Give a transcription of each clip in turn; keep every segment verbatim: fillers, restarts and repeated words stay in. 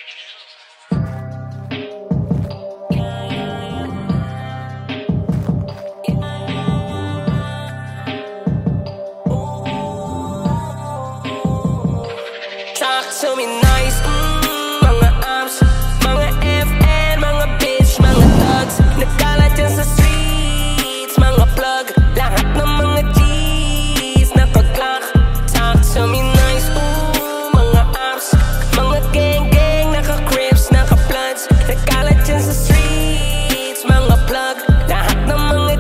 Talk to me nice, mm, mga amps, mga F N, mga bitch, mga thugs. Nagkalat yan sa streets, mga plug. Lahat ng mga G's nakaglock. Talk to me nice, ooh, mga amps, mga gang-gang, naka-crips, naka-bloods. Nagkalat yan sa streets, mga plug. Lahat ng mga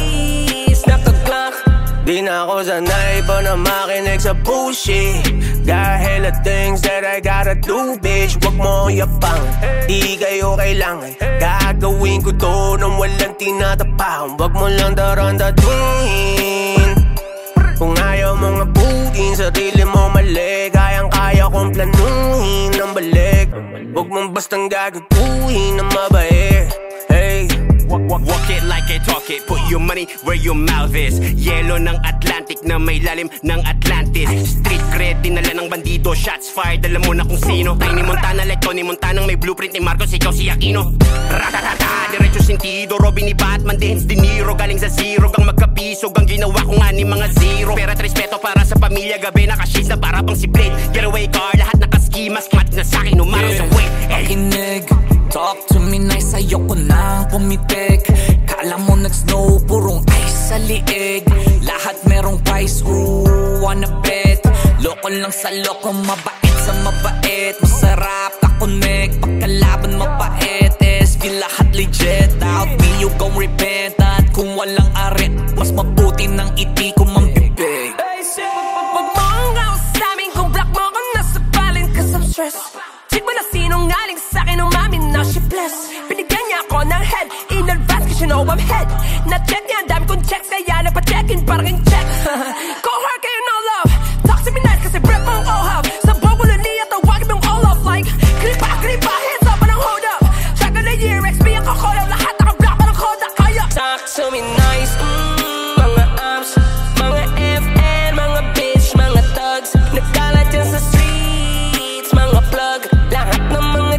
G's nakaglock. Di na ako sanay pa na makinig sa bullshit. Got hella things that I gotta do, bitch. Wag mo yapang, di kayo kailangan. Gagawin ko to nang walang tinatapakan. Wag mo lang darandaduhin. Kung ayaw mong abugin, sarili mo mali. Kayang-kaya kong planuhin ng balik. Wag mong bastang gagaguhin ng mabait. Hey, Walk, walk, walk it like I talk it. Put your money where your mouth is. Yelo ng Atlantic na may lalim ng Atlantis. Street cred, dinala ng bandido. Shots fired, alam mo na kung sino. Tiny Montana like Tony Montana, may blueprint ni Marcos, ikaw si Aquino. Ratatata, diretso sentido. Robin ni Batman, Dance De Niro. Galing sa zero, gang magkapisog. Ang ginawa ko nga ni mga zero. Pera at respeto para sa pamilya. Gabi naka-shades na para pang si Blade. Getaway car, lahat naka-ski mask. Match na sa'kin, umaraw sa way. Pakinig, talk to me nice. Ayoko nang pumitik. Kala mo nag-snow, purong ice sa liig. Lahat merong price, ooh, wanna bet. Loko lang sa loko, mabait sa mabait. Masarap ka-connect, pagkalaban mapait. S V lahat legit, out me you gon' repent. At kung walang arit, mas mabuti ng iti ko mambibig. wag mo ang gawas namin. Kung block mo ako nasa balin, cause I'm stressed. Check mo na sinungaling sa'kin, umamin na she blessed. Binigyan niya ako ng head in advance, cause you know I'm head. Na-check niya, ang dami kong checks, kaya nagpa-check-in parang yung check. Go hard kayo, no love. Talk to me nice, kasi breath mong ohab. Sa bogulo niya, tawagin mong all off. Like, kripa, kripa, hands up, anong hold up. Tagal na year, X B ang kakodaw. Lahat naka-block, parang kodak, kaya. Talk to me nice, mm, mga amps, mga F N, mga bitch, mga thugs. Nagkalat yan sa streets, mga plug. Lahat ng mga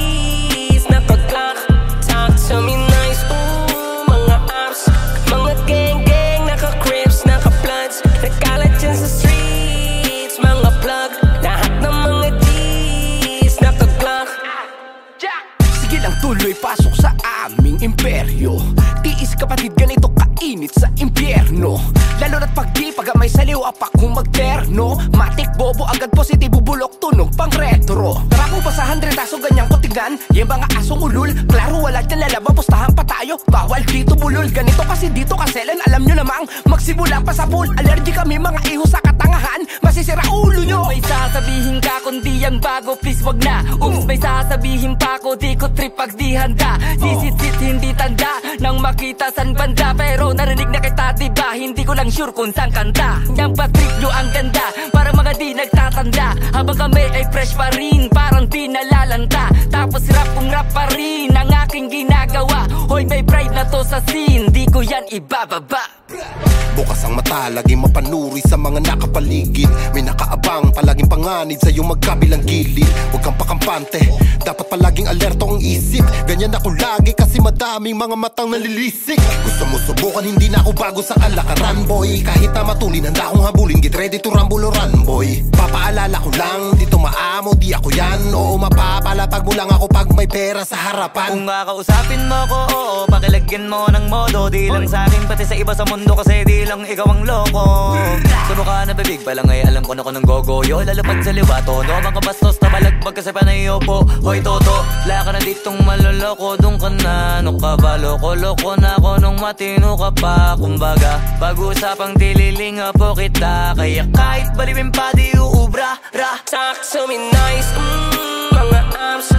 G's nakaglock. Talk to me nice, ooh, mga amps, mga gang-gang, naka-crips, naka-bloods. Nagkalat yan sa streets, mga plug. Lahat ng mga G's nakaglock. Sige lang tuloy, pasok sa aming imperyo. Tiis kapatid, ganito kainit sa impyerno. Lalo na't pag di pag may saliw apak kung magterno. Matik bobo agad positibo, bulok tunog pang retro. Tara po pa sa handretaso, ganyan ko tignan. Yung mga asong ulul, klaro wala dyan lalabang. Pustahan pa tayo, bawal dito bulol. Ganito kasi dito kaselan, alam nyo namang magsimula pa sa pool. Allergy kami mga iho sa katangahan, masisira ulo nyo. May sasabihin ka kundi yan bago, please wag na. Oops, may sasabihin pa ko, di ko trip pag di handa. Sisit-sit hindi tanda, nang makita san banda. Pero narinig na kita diba, hindi ko lang sure kung saan kanta. Yang pa-trip nyo ang ganda, para mga di nagtatanda. Habang kami ay fresh pa rin, parang di nalalanta. Tapos rap kong rap pa rin, ang aking ginagawa. Hoy may pride na to sa scene, di ko yan ibababa. Bukas ang mata, laging mapanuri sa mga nakapaligid. May nakaabang, palaging panganid sa iyong magkabilang gilid. Huwag kang pakampante, dapat palaging alerto ang isip. Ganyan ako lagi kasi madaming mga matang nalilisik. Gusto mo subukan, hindi na ako bago sa kalakaran, boy. Kahit na matulin, handa akong habulin. Get ready to rumble or run, boy. Papaalala ko lang, dito maamo, di ako yan. Oo, mapapalapag mo lang ako pag may pera sa harapan. Kung kakausapin mo ko, oo, pakilagyan mo ng modo. Di lang sa akin, pati sa iba sa mundo, kasi di lang ikaw ang loko. Subukan na bibig pa lang ay alam ko na ko ng gogoyo. Lalapad sa liwa, tono mga bastos na balagbag kasi panayo po. Hoy toto, wala ka na ditong maloloko. Doon ka na, ano ka ba, loko-loko na ako nung matino ka pa. Kumbaga, pag-usapang dililinga po kita. Kaya kahit baliwin pa di uubra, ra. Talk to me nice, mm, mga amps,